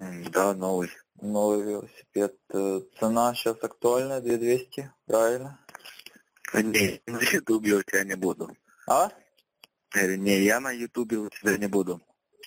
Да, новый. Новый велосипед. Цена сейчас актуальная, 2200, правильно? Не, на ютубе у тебя не буду. А? Не, я на ютубе у тебя не буду.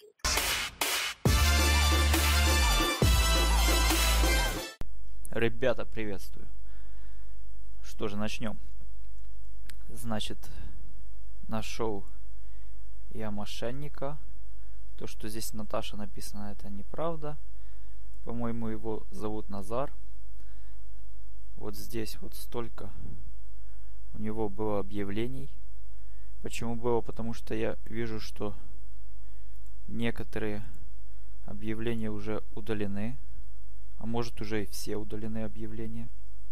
Ребята, приветствую. Что же, начнем. Значит, нашел я мошенника. То, что здесь Наташа написано, это неправда. По-моему, его зовут Назар. Вот здесь вот столько у него было объявлений. Почему было? Потому что я вижу, что некоторые объявления уже удалены. А может, уже и все удалены объявления.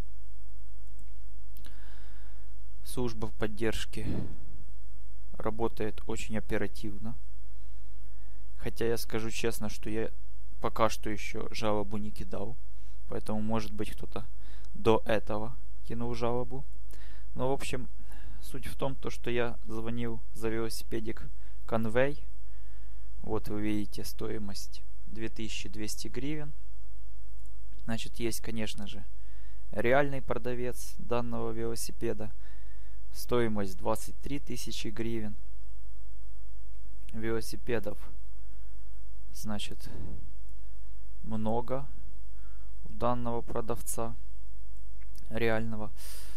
Служба поддержки работает очень оперативно. Хотя я скажу честно, что я пока что еще жалобу не кидал. Поэтому, может быть, кто-то до этого кинул жалобу. Но, в общем, суть в том, что я звонил за велосипедик Convey. Вот вы видите стоимость 2200 гривен. Значит, есть, конечно же, реальный продавец данного велосипеда. Стоимость 23 тысячи гривен. Велосипедов, значит, много у данного продавца реального.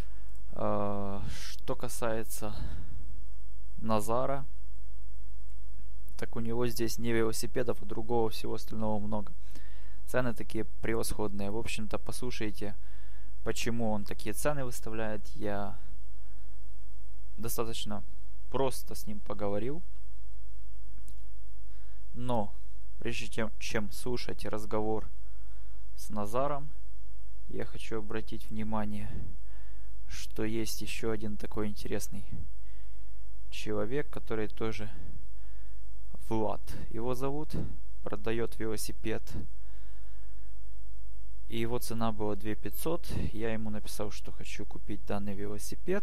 Что касается Назара, так у него здесь не велосипедов, а другого всего остального много. Цены такие превосходные. В общем-то, послушайте, почему он такие цены выставляет. Я достаточно просто с ним поговорил. Но прежде чем слушать разговор с Назаром, я хочу обратить внимание, что есть еще один такой интересный человек, который тоже Влад его зовут, продает велосипед. И его цена была 2500. Я ему написал, что хочу купить данный велосипед.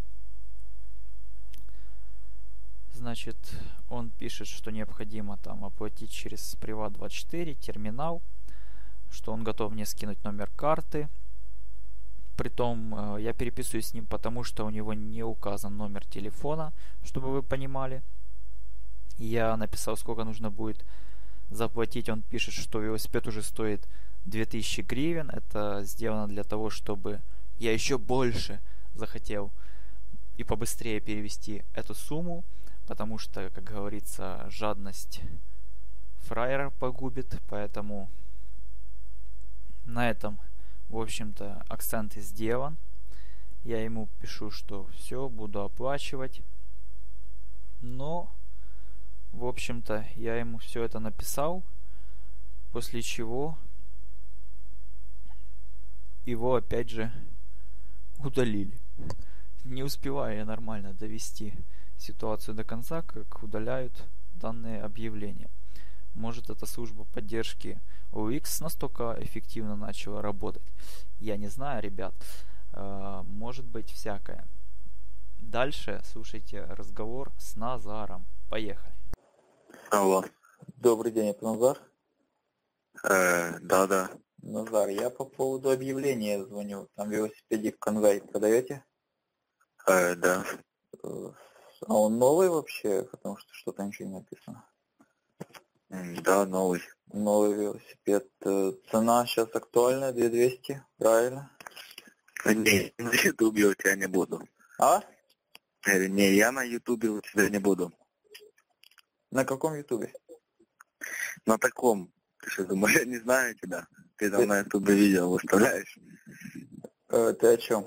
Значит, он пишет, что необходимо там оплатить через Приват24 терминал, что он готов мне скинуть номер карты. Притом я переписываюсь с ним, потому что у него не указан номер телефона, чтобы вы понимали. Я написал, сколько нужно будет заплатить. Он пишет, что велосипед уже стоит 2000 гривен. Это сделано для того, чтобы я еще больше захотел и побыстрее перевести эту сумму. Потому что, как говорится, жадность фраера погубит. Поэтому на этом, в общем-то, акцент и сделан. Я ему пишу, что все, буду оплачивать. Но, в общем-то, я ему все это написал. После чего его опять же удалили. Не успеваю я нормально довести ситуацию до конца, как удаляют данные объявления. Может, эта служба поддержки OLX настолько эффективно начала работать. Я не знаю, ребят. Может быть всякое. Дальше слушайте разговор с Назаром. Поехали. Алло. Добрый день, это Назар? Да. Назар, я по поводу объявления звоню. Там велосипедик Convey продаете? Да. А он новый вообще? Потому что что-то ничего не написано. Да, новый. Новый велосипед. Цена сейчас актуальная, 2200, правильно? Не, на ютубе у тебя не буду. А? Не, я на ютубе у тебя не буду. На каком ютубе? На таком. Ты что думаешь, я не знаю тебя? Ты там на ютубе видео выставляешь. Ты о чем?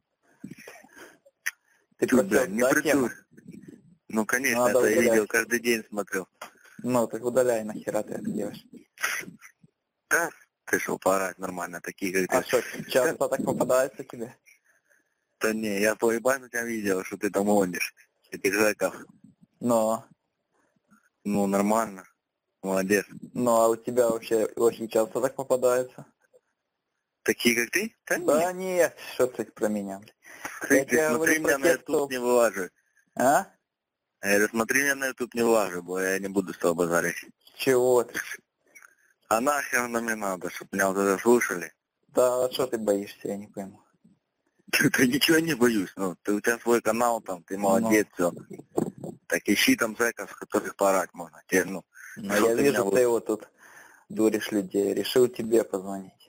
Ты Чуть, бля, просил, не да, прицуй. тему? Ну, конечно, Надо это я удалять. видео каждый день смотрел. Ну, так удаляй, нахера ты это делаешь. Да, ты что, поорать нормально, такие, как ты. А что, часто так попадается тебе? Да не, я по ебану тебя видел, что ты там гонишь. Этих зэков. Но, Ну, нормально. Молодец. ну а у тебя вообще очень часто так попадается? Такие, как ты? Да нет, что ты про меня? Ты тебе смотри, говорю меня про на тех, кто- ютуб не вылаживай. А? Я говорю, смотри, меня на ютуб не вылаживай, бо я не буду с тобой базарить. Чего ты? А нахер оно мне надо, чтобы меня вот это слушали? Да, а что ты боишься, я не пойму. Да ничего не боюсь, ну, у тебя свой канал там, ты молодец, все. Так ищи там зэков, с которых порать можно. Те, ну, Но что я вижу, вот- ты вот тут дуришь людей. Решил тебе позвонить.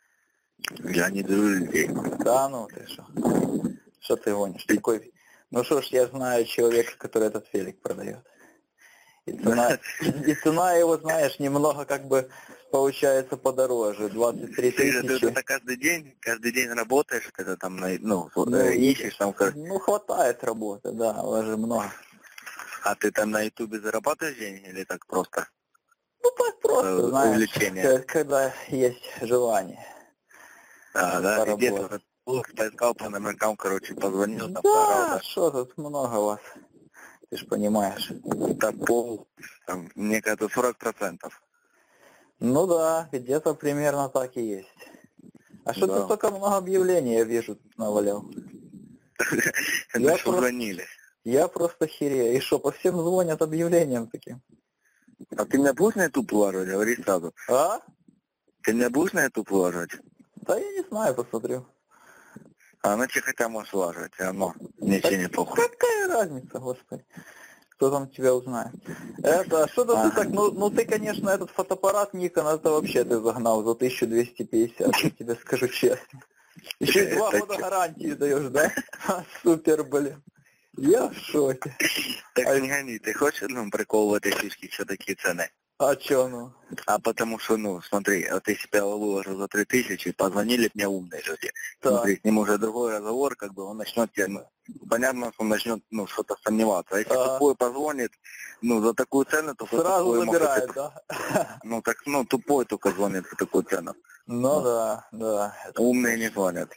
Я не даю людей. Да ну ты что? Что ты гонишь? Такой... Ну что ж, я знаю человека, который этот велик продает. И цена его, знаешь, немного как бы получается подороже. 23 Ты же тысячи. это каждый день работаешь, это там, ну, Ну, ищешь там, ну, хватает работы, да, уже много. а ты там на ютубе зарабатываешь деньги или так просто? Ну, так просто, знаешь, увлечение. когда есть желание. Да, и где-то поработать. поискал по номеркам, короче, позвонил, там, Да, что тут много вас, ты ж понимаешь. там там, мне кажется, 40%. Ну да, где-то примерно так и есть. А что Да. ты столько много объявлений, я вижу, тут навалял? Это что звонили. Я просто херею. И что, по всем звонят объявлениям таким? А ты меня будешь на YouTube положить? Говори сразу. А? Ты меня будешь на YouTube положить? Да я не знаю, посмотрю. А на че хотя можешь положить, все равно. Ничего не похуй. Какая разница, господи? Кто там тебя узнает? Это, что-то ты так, ну ты, конечно, этот фотоаппарат Nikon, это вообще ты загнал за 1250, я тебе скажу честно. Еще и 2 года гарантии даешь, да? Супер, блин. Я в шоке. Так не гони, ты хочешь, ну, прикол в этой фишке, что такие цены? А чё, ну? А потому что, ну, смотри, вот если бы я выложил за 3000, позвонили мне умные люди. Так. Смотри, с ним уже другой разговор, как бы он начнет тебе, ну, понятно, что он начнет, ну, что-то сомневаться. А если тупой позвонит, ну, за такую цену, то сразу забирает, да? Ну, так, ну, тупой только звонит за такую цену. Ну да. Умные не звонят.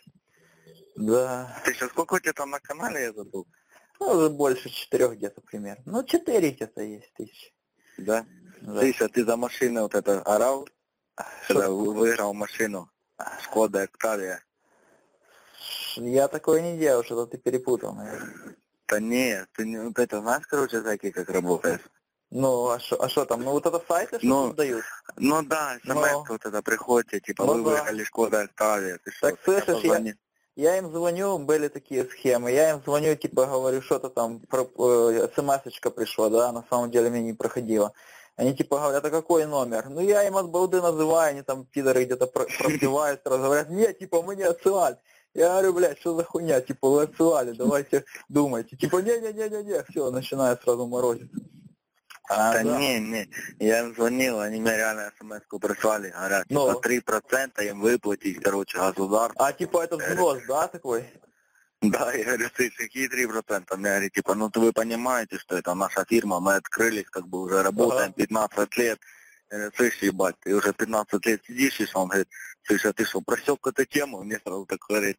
Да. Ты сейчас сколько у тебя там на канале, я забыл? Ну, уже больше 4 где-то примерно. Ну, 4 где-то есть тысячи. Да? Да. Ты за машину вот это орал, когда выиграл машину, Шкода Октавия. Я такое не делал, что-то ты перепутал, наверное. Да нет, ты не, вот это знаешь, короче, такие как работает? Ну, а что там? Ну, вот это сайты, что Ну, создают? Ну да, смс вот это приходит, типа, Ну вы да. выиграли Шкода Октавия, ты что? Так, слышишь, я им звоню, были такие схемы, я им звоню, типа, говорю, что-то там, смс-очка пришла, да, на самом деле мне не проходило. Они типа говорят, а какой номер? Ну я им от балды называю, они там пидоры где-то пробивают, сразу говорят, нет, типа мы не отсылали. Я говорю, блядь, что за хуйня, типа вы отсылали, давайте думайте. Типа не-не-не-не-не, все, начинаю сразу морозить. Да не, я им звонил, они мне реально смс-ку прислали, говорят, типа 3% им выплатить, короче, государство. А типа это взнос, да, такой? Да, я говорю, ты какие 3%? Мне говорят, типа, ну вы понимаете, что это наша фирма, мы открылись, как бы уже работаем 15 лет. Я говорю, слышь, ебать, ты уже 15 лет сидишь, и он говорит, слышь, а ты что, просек эту тему? Мне сразу так говорит.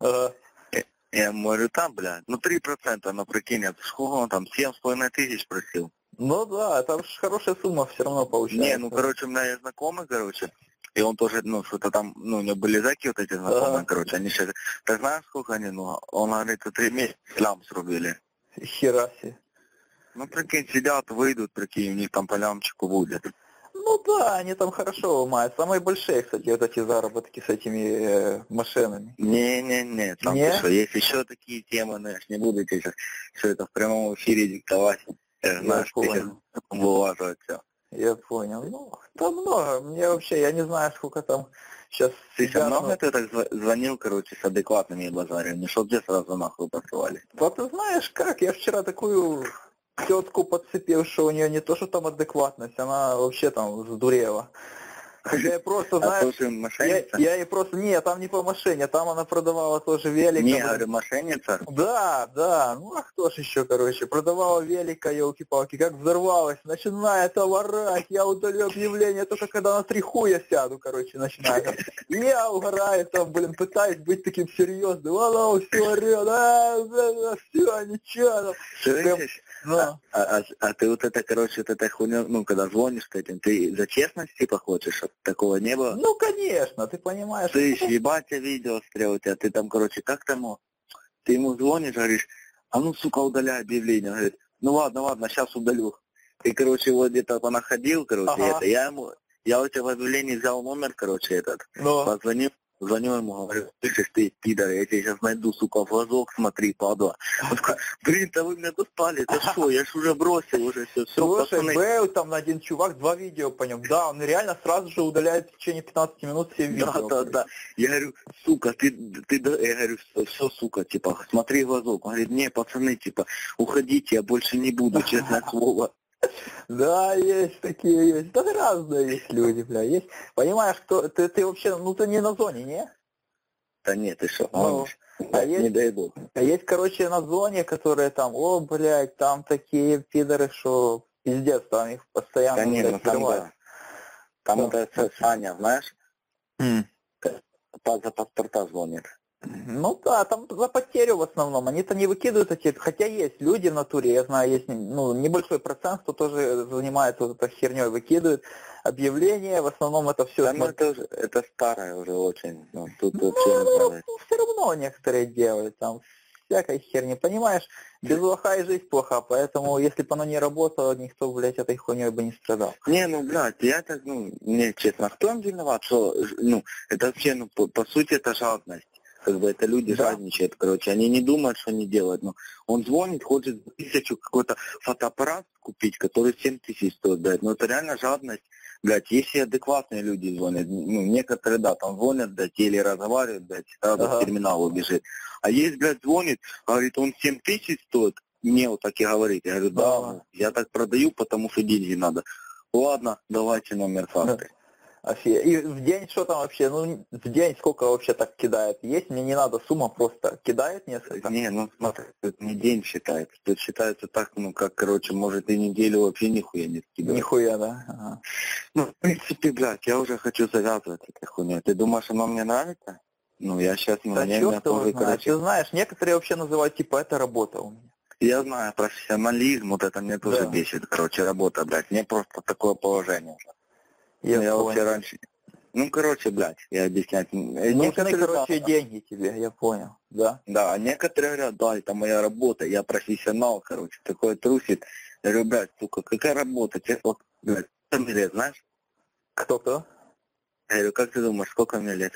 Я ему говорю, там, блядь, ну 3%, ну прикинь, это сколько он там, 7,5 тысяч просил. Ну да, это хорошая сумма все равно получается. Не, ну короче, у меня есть знакомый, короче, и он тоже, ну, что-то там, ну, у него были зэки вот эти знакомые, короче, они сейчас, ты знаешь, сколько они, ну, он говорит, 3 месяца лям срубили. Хера себе. Ну, прикинь, сидят, выйдут, прикинь, у них там по лямчику будет. Ну да, они там хорошо ломают. Самые большие, кстати, вот эти заработки с этими машинами. Не, там не? что, есть еще такие темы, знаешь, не буду тебе сейчас все это в прямом эфире диктовать. Знаешь, ты вылаживать все. Я понял. Ну, там много. Мне вообще, я не знаю, сколько там сейчас... Ты много ты так звонил, короче, с адекватными базарами, чтоб где сразу нахуй посылали? Вот ты знаешь как, я вчера такую тетку подцепил, что у нее не то, что там адекватность, она вообще там сдурела. Я просто, знаешь, я ей просто, нет, там не по мошенне, там она продавала тоже велик. Не, говорю, мошенница? Да, ну а кто ж еще, короче, продавала велика, елки-палки, как взорвалась, начинает орать, я удалю объявление, только когда на 3 хуя сяду, короче, начинает. Я угораю там, блин, пытаюсь быть таким серьезным, она все орет, все, ничего. Слышишь? А ты вот это, короче, вот эта хуйня, ну, когда звонишь с этим, ты за честность, типа, хочешь, чтобы такого не было? Ну, конечно, ты понимаешь. Ты ебать, я видео стрел у тебя, ты там, короче, как там, ты ему звонишь, говоришь, а ну, сука, удаляй объявление, говорит, ну, ладно, сейчас удалю. Ты, короче, вот где-то понаходил, короче, это, я Я у тебя в объявлении взял номер, короче, этот, Но. звоню ему, говорю, слышишь ты, пидор, я тебя сейчас найду, сука, в глазок, смотри, падла. Он такой, блин, да вы меня достали, это что, я ж уже бросил, уже все, Слушай, пацаны. был там один чувак, 2 видео по нему. Да, он реально сразу же удаляет в течение 15 минут все видео. Да. Я говорю, сука, я говорю, все, сука, типа, смотри в глазок. Он говорит, не, пацаны, типа, уходите, я больше не буду, честное слово. Да, есть такие, есть. Да разные есть люди, бля, есть. Понимаешь, кто, ты вообще, ну ты не на зоне, не? Да нет, ты что, Ну, не дай бог. А есть, короче, на зоне, которые там, о, блядь, там такие пидоры, что пиздец, там их постоянно, Конечно, блядь, там, взрывают. да. Там это Саня, знаешь, за паспорта звонит. Ну да, там за потерю в основном. Они-то не выкидывают эти, хотя есть люди в натуре, я знаю, есть ну, небольшой процент, кто тоже занимается вот этой херней, выкидывает объявления, в основном это все. Да, ну это старое уже очень. Ну, тут Ну, все равно некоторые делают там всякой херни, понимаешь, без лоха и жизнь плоха, поэтому если бы оно не работало, никто, блядь, этой хуйней бы не страдал. Не, ну, блядь, я так, ну, не, честно, кто он виноват, что, ну, это вообще, ну, по сути, это жадность. Как бы это люди жадничают, короче, они не думают, что они делают, но он звонит, хочет 1000 какой-то фотоаппарат купить, который 7000 стоит, блядь, ну это реально жадность, блядь, если адекватные люди звонят, ну некоторые, да, там звонят, блядь, или разговаривают, блядь, сразу к терминалу бежит, а есть, блядь, звонит, говорит, он 7000 стоит, мне вот так и говорит, я говорю, да, я так продаю, потому что деньги надо, ладно, давайте номер карты. И в день что там вообще, ну в день сколько вообще так кидает? Есть, мне не надо сумма, просто кидает несколько? Не, ну смотри, тут не день считается, тут считается так, ну как, короче, может и неделю вообще нихуя не скидывать. Нихуя, да? Ага. Ну, в принципе, блядь, я уже хочу завязывать этой хуйней. Ты думаешь, оно мне нравится? Ну, я сейчас, да черт его знает. Ты знаешь, некоторые вообще называют, типа, это работа у меня. Я знаю, профессионализм, вот это мне тоже бесит, короче, работа, блядь, мне просто такое положение уже. Я вообще раньше... Ну, короче, блядь, я объяснять... Нужны, короче, деньги тебе, я понял, да? Да, некоторые говорят, да, это моя работа, я профессионал, короче, такое трусит. Я говорю, блядь, сука, какая работа? Тебе, вот, блядь, сколько мне лет, знаешь? Кто? Я говорю, как ты думаешь, сколько мне лет?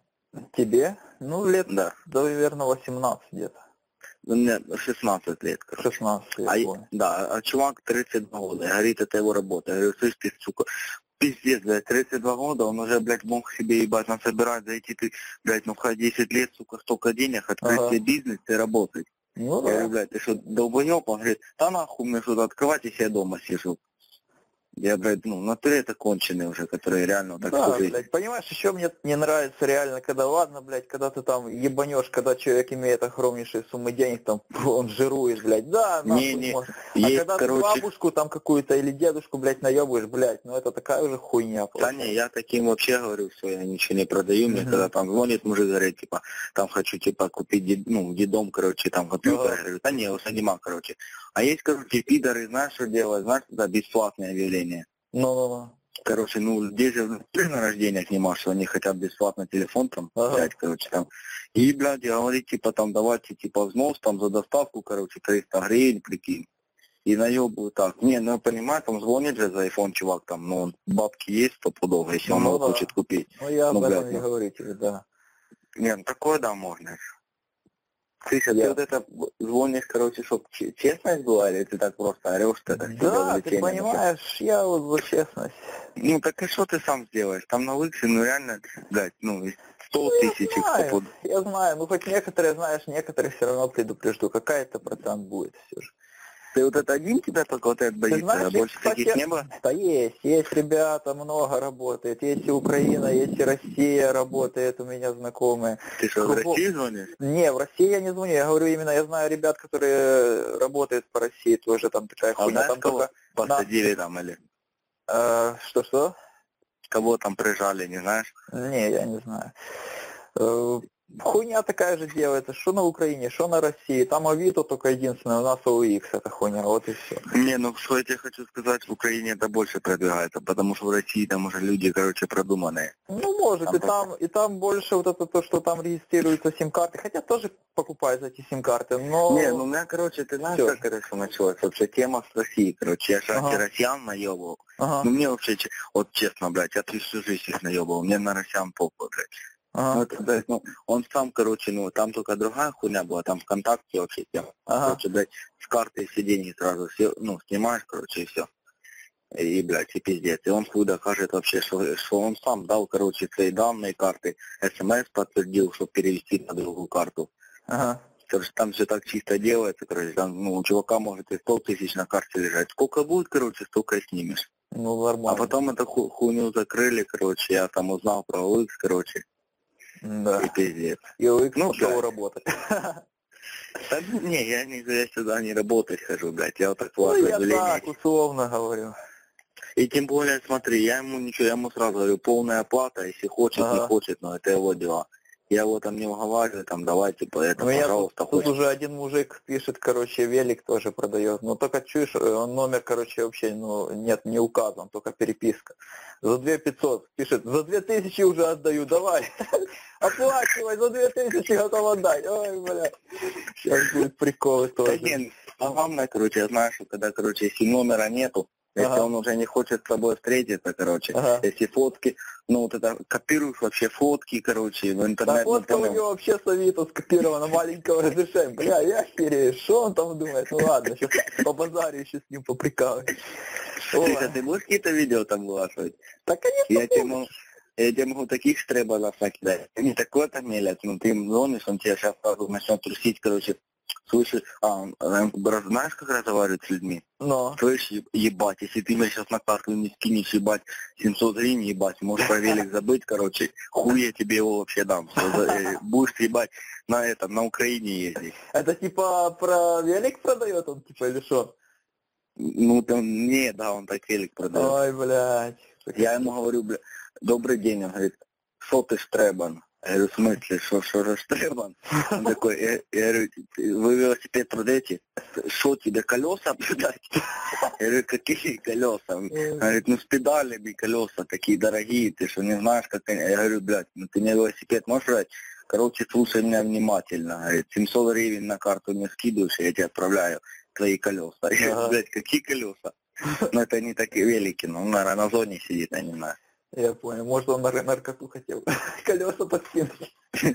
Тебе? Ну, лет, да, наверное, 18 где-то. Мне 16 лет, короче. 16 лет, да, а чувак 32 года, говорит, это его работа. Я говорю, слышь ты, сука, пиздец, блядь, 32 года, он уже, блядь, мог себе, ебать, насобирать, зайти ты, блядь, ну, хоть 10 лет, сука, столько денег, открыть себе бизнес и работать. Ну, я говорю, блядь, ты что, долбоёб? Он говорит, да нахуй мне что-то открывать, если я дома сижу. Я, блядь, ну, на туре это конченые уже, которые реально так служили. Блядь, понимаешь, еще мне не нравится реально, когда, ладно, блядь, когда ты там ебанешь, когда человек имеет огромнейшие суммы денег, там, он жирует, блядь, да, нахуй может. А есть, когда ты бабушку там какую-то или дедушку, блядь, наебываешь, блядь, ну это такая уже хуйня. Да не, я таким вообще говорю, что я ничего не продаю, мне когда там звонит мужик, говорит, типа, там хочу, типа, купить, ну, дедом, короче, там, компьютер, я говорю, да не, его снимал, короче. А есть, короче, пидоры, знаешь, что делать, знаешь, это бесплатное объявление. Ну. Короче, ну, здесь же на рождениях нема, что они хотят бесплатно телефон там взять, короче, там. И, блядь, говорит, типа, там, давайте, типа, взнос, там, за доставку, короче, 300 гривен, прикинь. И наебывают так. Не, ну, я понимаю, там звонит же за iPhone чувак, там, ну, бабки есть стопудово, если он его хочет купить. Ну, я об этом и говорю тебе, да. Не, ну, такое, да, можно. Слышь, ты вот это звонишь, короче, чтоб честность была, или ты так просто орешь, что это да, ты понимаешь, я вот за честность. Ну, так и что ты сам сделаешь? Там на Лыксе, ну, реально, блядь, ну, 100 тысяч. Я знаю, ну, хоть некоторые, знаешь, некоторые все равно предупрежду, какая-то процент будет все же. Ты вот это один тебя только вот этот боится, знаешь, а больше таких не было? Да есть ребята, много работает, есть и Украина, есть и Россия работает, у меня знакомые. Ты что, в России звонишь? Не, в России я не звоню, я говорю именно, я знаю ребят, которые работают по России, тоже там такая хуйня. Знаешь, там кого посадили там или? Что? Кого там прижали, не знаешь? Не, я не знаю. Хуйня такая же делается, что на Украине, что на России. Там Авито только единственное, у нас OLX это хуйня, вот и все. Не, ну что я тебе хочу сказать, в Украине это больше продвигается, потому что в России там уже люди, короче, продуманные. Ну, может, и там больше вот это то, что там регистрируются сим-карты, хотя тоже покупают эти сим-карты, но... Не, ну у меня, короче, ты знаешь, как это началось? Вообще тема с Россией, короче, я же россиян наебывал. Ну мне вообще, вот честно, блядь, я всю жизнь их наебывал, мне на россиян похуй, блядь. Ну, это, блядь, ну, он сам, короче, ну, там только другая хуйня была, там ВКонтакте вообще тема. Короче, блядь, с карты все деньги сразу, все, ну, снимаешь, короче, и все. И, блядь, и пиздец. И он хуй докажет вообще, что он сам дал, короче, свои данные карты, СМС подтвердил, чтобы перевести на другую карту. Короче, там все так чисто делается, короче, там, ну, у чувака может и 100 тысяч на карте лежать. Сколько будет, короче, столько и снимешь. Ну, нормально. А потом эту хуйню закрыли, короче, я там узнал про OLX, короче. Да. И пиздец. И OLX ну, пошел работать. Да, не, я сюда не работать хожу, блядь, я вот так ну, я так, условно говорю. И тем более, смотри, я ему сразу говорю, полная оплата, если хочет, не хочет, но это его дела. Я его там не уговариваю, там, давай, типа, это, ну, пожалуйста, тут уже один мужик пишет, короче, велик тоже продает. Но только чуешь, он номер, короче, вообще, ну, нет, не указан, только переписка. За 2500 пишет, за 2000 уже отдаю, давай. Оплачивай, за 2000 готов отдать. Ой, бля. Сейчас будет прикол тоже. Да нет, а главное, короче, я знаю, что когда, короче, если номера нету, если он уже не хочет с тобой встретиться, короче, если фотки, ну вот это, копируешь вообще фотки, короче, в интернет. Да фотка у него вообще с Авито скопирована, маленького разрешения. Бля, я херею, что он там думает? Ну ладно, сейчас по базарю еще с ним поприкалываюсь. Ты будешь какие-то видео там вылаживать? Да, конечно, я тебе могу таких штребанов накидать. Не такой-то мелец, но ты им звонишь, он тебя сейчас сразу начнет трусить, короче. Слышишь, знаешь, как разговаривать с людьми? Но. Слышишь, ебать, если ты мне сейчас на карту не скинешь, ебать, 700 гривен, ебать, можешь про велик забыть, короче, хуй я тебе его вообще дам. Будешь, ебать, на Украине ездить. Это типа про велик продает он, типа, или что? Ну, там, не, да, он так велик продает. Ой, блядь. Я ему говорю, бля, добрый день, он говорит, что ты штребан? Я говорю, в смысле, что же штребан? Он такой, я говорю, вы велосипед продаете? Что тебе, колеса продать? Я говорю, какие колеса? Он говорит, ну с педалями колеса такие дорогие, ты что, не знаешь, как они? Я говорю, блядь, ну ты мне велосипед можешь брать? Короче, слушай меня внимательно. Говорит, 700 гривен на карту мне скидываешь, я тебе отправляю твои колеса. Я говорю, блядь, какие колеса? Ну это не такие велики, ну, наверное, на зоне сидит, я не знаю. Я понял, может он наркоту хотел. Колеса подкинуть.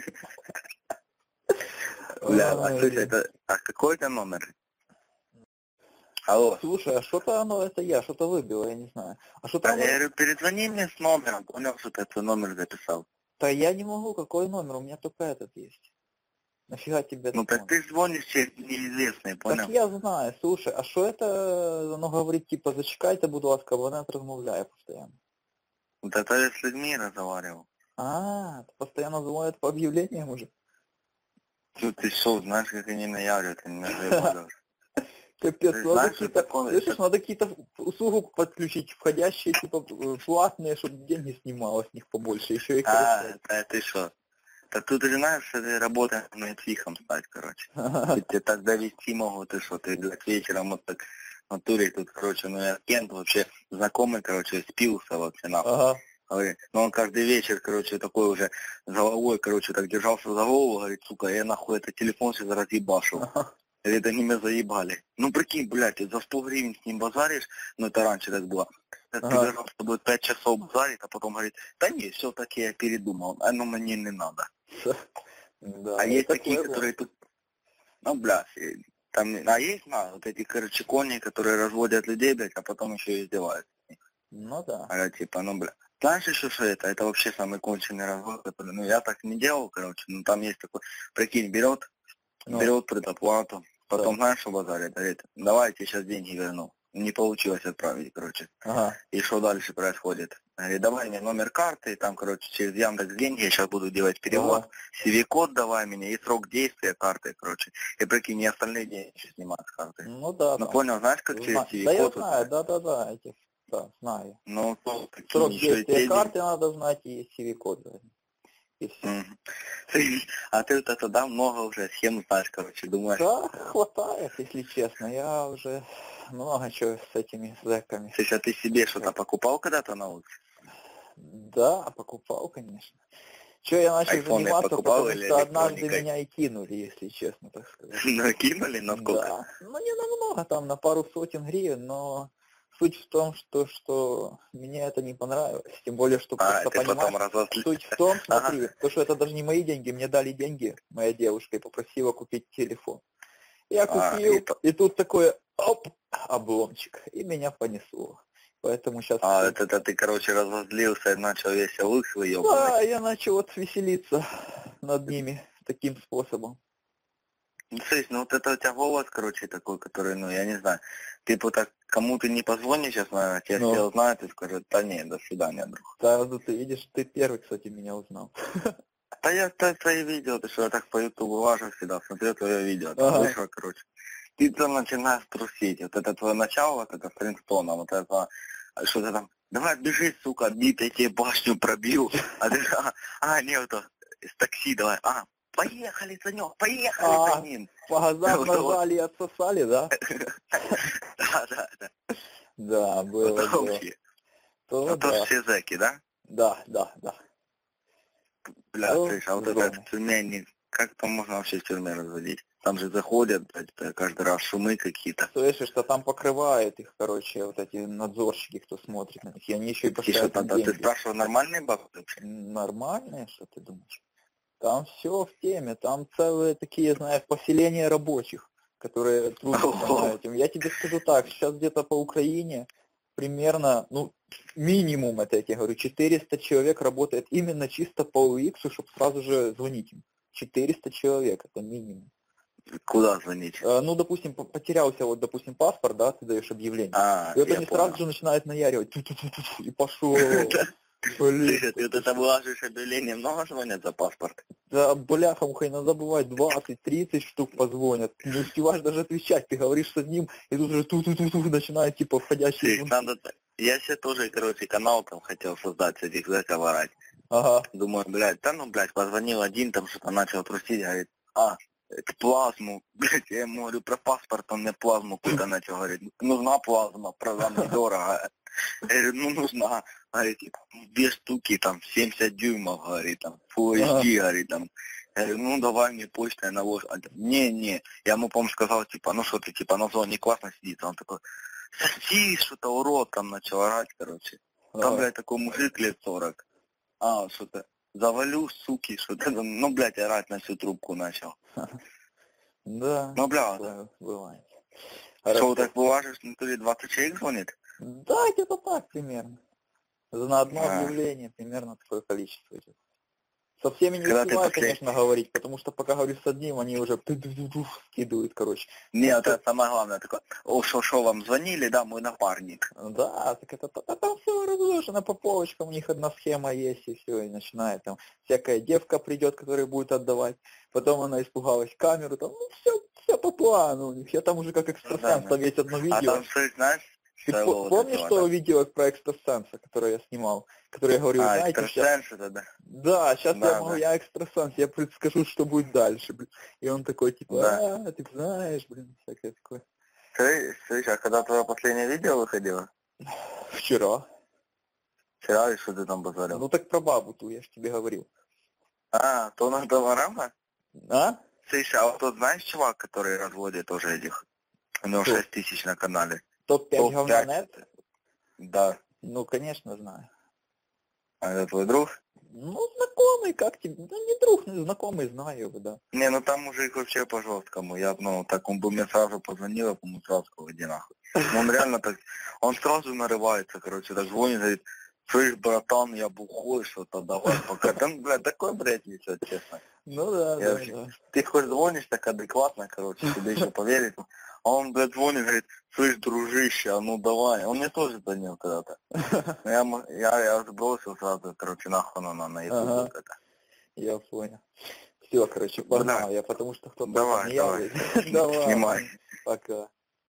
Бля, слушай, а какой это номер? Алло. Слушай, а что-то оно, это я, что-то выбило, я не знаю. А что там? Я говорю, перезвони мне с номером, понял, что ты твой номер записал. Да я не могу, какой номер, у меня только этот есть. Нафига тебе? Ну так ты звонишь через неизвестный, понял? Так я знаю, слушай, а что это, оно говорит, типа, зачекайте, будь ласка, абонент размовляє постоянно. Вот это я с людьми разговаривал. Ты постоянно звонят по объявлениям уже? Ты что, знаешь, как они наявят, они меня заебали. Капец, надо какие-то услуги подключить, входящие, типа, платные, чтобы деньги снимало с них побольше, еще и ты что? Так тут же знаешь, что ты работаешь над фихом стать, короче. Тебе так довести могут, ты что, ты, блядь, вечером вот так в натуре тут, короче, ну я Кент вообще знакомый, короче, спился вообще нахуй. Говорит, но он каждый вечер, короче, такой уже головой, короче, так держался за голову, говорит, сука, я нахуй этот телефон сейчас разъебашу. Говорит, они меня заебали. Ну прикинь, блядь, за 100 гривен с ним базаришь, ну это раньше так было. Ты должен с тобой 5 часов базарить, а потом говорит, да не, все-таки я передумал, оно мне не надо. Да, а есть такие, которые тут, ну, блядь, там, а есть, вот эти, короче, кони, которые разводят людей, блядь, а потом еще и издеваются. Ну да. А типа, ну, блядь. Знаешь еще, что это вообще самый конченый развод, который, ну, я так не делал, короче, ну, там есть такой, прикинь, берет предоплату, потом, знаешь, что базарит, говорит, давайте сейчас деньги верну. Не получилось отправить, короче. И что дальше происходит? Говорит, давай мне номер карты, там, короче, через Яндекс деньги я сейчас буду делать перевод, CV-код давай мне и срок действия карты, короче. И прикинь, и остальные деньги еще снимают с карты. Ну да. Ну понял, знаешь, как через CV-код? Да я знаю, да, этих, да, знаю. Ну, то, срок действия карты надо знать и CV-код. и все. Мгм. А ты вот это, да, много уже схем знаешь, короче, думаешь. Да, хватает, если честно. Я уже много чего с этими зэками. Слушай, а ты себе что-то покупал когда-то на улице? Да, покупал, конечно. Че я начал Айфоны заниматься, покупал потому или что однажды электроникой? меня и кинули, если честно, так сказать. Накинули на сколько? Да, ну не намного, там на пару сотен гривен, но суть в том, что мне это не понравилось. Тем более, что А, просто ты потом понимаешь, разозлился. суть в том, Ага. смотри, то, что это даже не мои деньги, мне дали деньги, моя девушка, и попросила купить телефон. Я купил, и тут такой, оп, обломчик, и меня понесло. Поэтому сейчас... А, это ты, короче, разозлился и начал весь лык выебывать. Да, я начал вот веселиться над ними таким способом. Ну, слышь, ну вот это у тебя голос, короче, такой, который, ну, я не знаю, ты так кому ты не позвонишь сейчас, наверное, тебя Ну. все узнают и скажут, да не, до свидания, друг. Да, ну ты видишь, ты первый, кстати, меня узнал. Да я твои видео, ты что, я так по ютубу лажу всегда, смотрю твое видео, там Ага. вышло, короче. Ты там начинаешь трусить, вот это твое начало, вот это Флинстона, вот это, что-то там, давай бежи, сука, бит, я тебе башню пробью, а ты, нет, с такси давай, поехали, Санек, поехали за ним. По газам Вот, нажали и отсосали, да? Да. Да, было, Вот было. вообще. То Ну, то да. все зэки, да? Да. Бля, Ну, слышь, а вот здорово. это в тюрьме, как там можно вообще в тюрьме разводить? Там же заходят, блядь, каждый раз шумы какие-то. Слышишь, что там покрывают их, короче, вот эти надзорщики, кто смотрит на них, и они еще и И что поставят им там, ты деньги. спрашивал, нормальные бабы вообще? Нормальные, что ты думаешь? Там все в теме, там целые такие, знаешь, поселения рабочих, которые трудятся на этим. Я тебе скажу так, сейчас где-то по Украине примерно, минимум, это я тебе говорю, 400 человек работает именно чисто по UX, чтобы сразу же звонить им. 400 человек, это минимум. Куда звонить? Допустим, потерялся, вот, допустим, паспорт, да, ты даешь объявление. И вот я они понял. сразу же начинают наяривать, и пошел. Слушай, ты вот это выложишь объявление, много звонят за паспорт? Да, бляха-муха, иногда бывает 20-30 штук позвонят. Не успеваешь даже отвечать, ты говоришь с одним, и тут уже ту-ту-ту-ту начинает, типа, входящие... Слушай, надо... Я себе тоже, короче, канал там хотел создать, с этих зэков орать. Ага. Думаю, позвонил один, там что-то начал трусить, говорит, это плазму, блядь, я ему говорю про паспорт, он мне плазму какую-то начал, говорит, нужна плазма, программа недорого. Я говорю, нужна, говорит, 2 штуки, там, 70 дюймов, говорит, там, Full HD, говорит, там. Я говорю, давай мне почтой наложь. Не, я ему, по-моему, сказал, что ты, на зоне классно сидит, он такой, соси, что-то урод, там, начал орать, короче. Там, блядь, такой мужик лет 40. Что-то, завалю, суки, что-то, блядь, орать на всю трубку начал. Да, бывает. Что, так бываешь, внутри 20 человек звонит? Да, где-то так примерно. На одно объявление примерно такое количество идет. Со всеми не успеваю, конечно, говорить, потому что пока говорю с одним, они уже скидывают, короче. Нет, это самое главное, такое, шо вам звонили, да, мой напарник. Да, так это там все разложено по полочкам, у них одна схема есть, и все, и начинает там всякая девка придет, которая будет отдавать, потом она испугалась камеру, там, все по плану у них. Я там уже как экстрасенс, там есть одно видео. А там, знаешь, ты помнишь то видео про экстрасенса, которое я снимал? Которое я говорю, знаете, экстрасенс это, да? Да, сейчас я экстрасенс, я предскажу, что будет дальше, блин. И он такой, типа, ты знаешь, блин, всякое такое. Слышь, а когда твое последнее видео выходило? Вчера. Вчера, и что ты там базарил? Ну так про бабу ту, я ж тебе говорил. То на Товарама? А? Слышь, а вот тот знаешь чувак, который разводит тоже этих? У него 6 тысяч на канале. Топ-5 говнонет? Да. Ну, конечно, знаю. А это твой друг? Ну, знакомый, как тебе? Да не друг, знакомый, знаю его, да. Не, там мужик вообще по-жесткому. Я, так он бы мне сразу позвонил, я бы сразу сказал, иди нахуй. Он реально так, он сразу нарывается, короче, так звонит, говорит, слышь, братан, я бухой, что-то давай пока. Там, блядь, такой бред несет, честно. Ну да, да. Ты хоть звонишь так адекватно, короче, тебе еще поверить. А он, блядь, звонит, говорит, слышь, дружище, давай. Он мне тоже звонил когда-то. Я сбросил сразу, короче, нахуй на YouTube. Я понял. Все, короче, погнал я, потому что кто-то Давай. Давай. Снимай. Пока.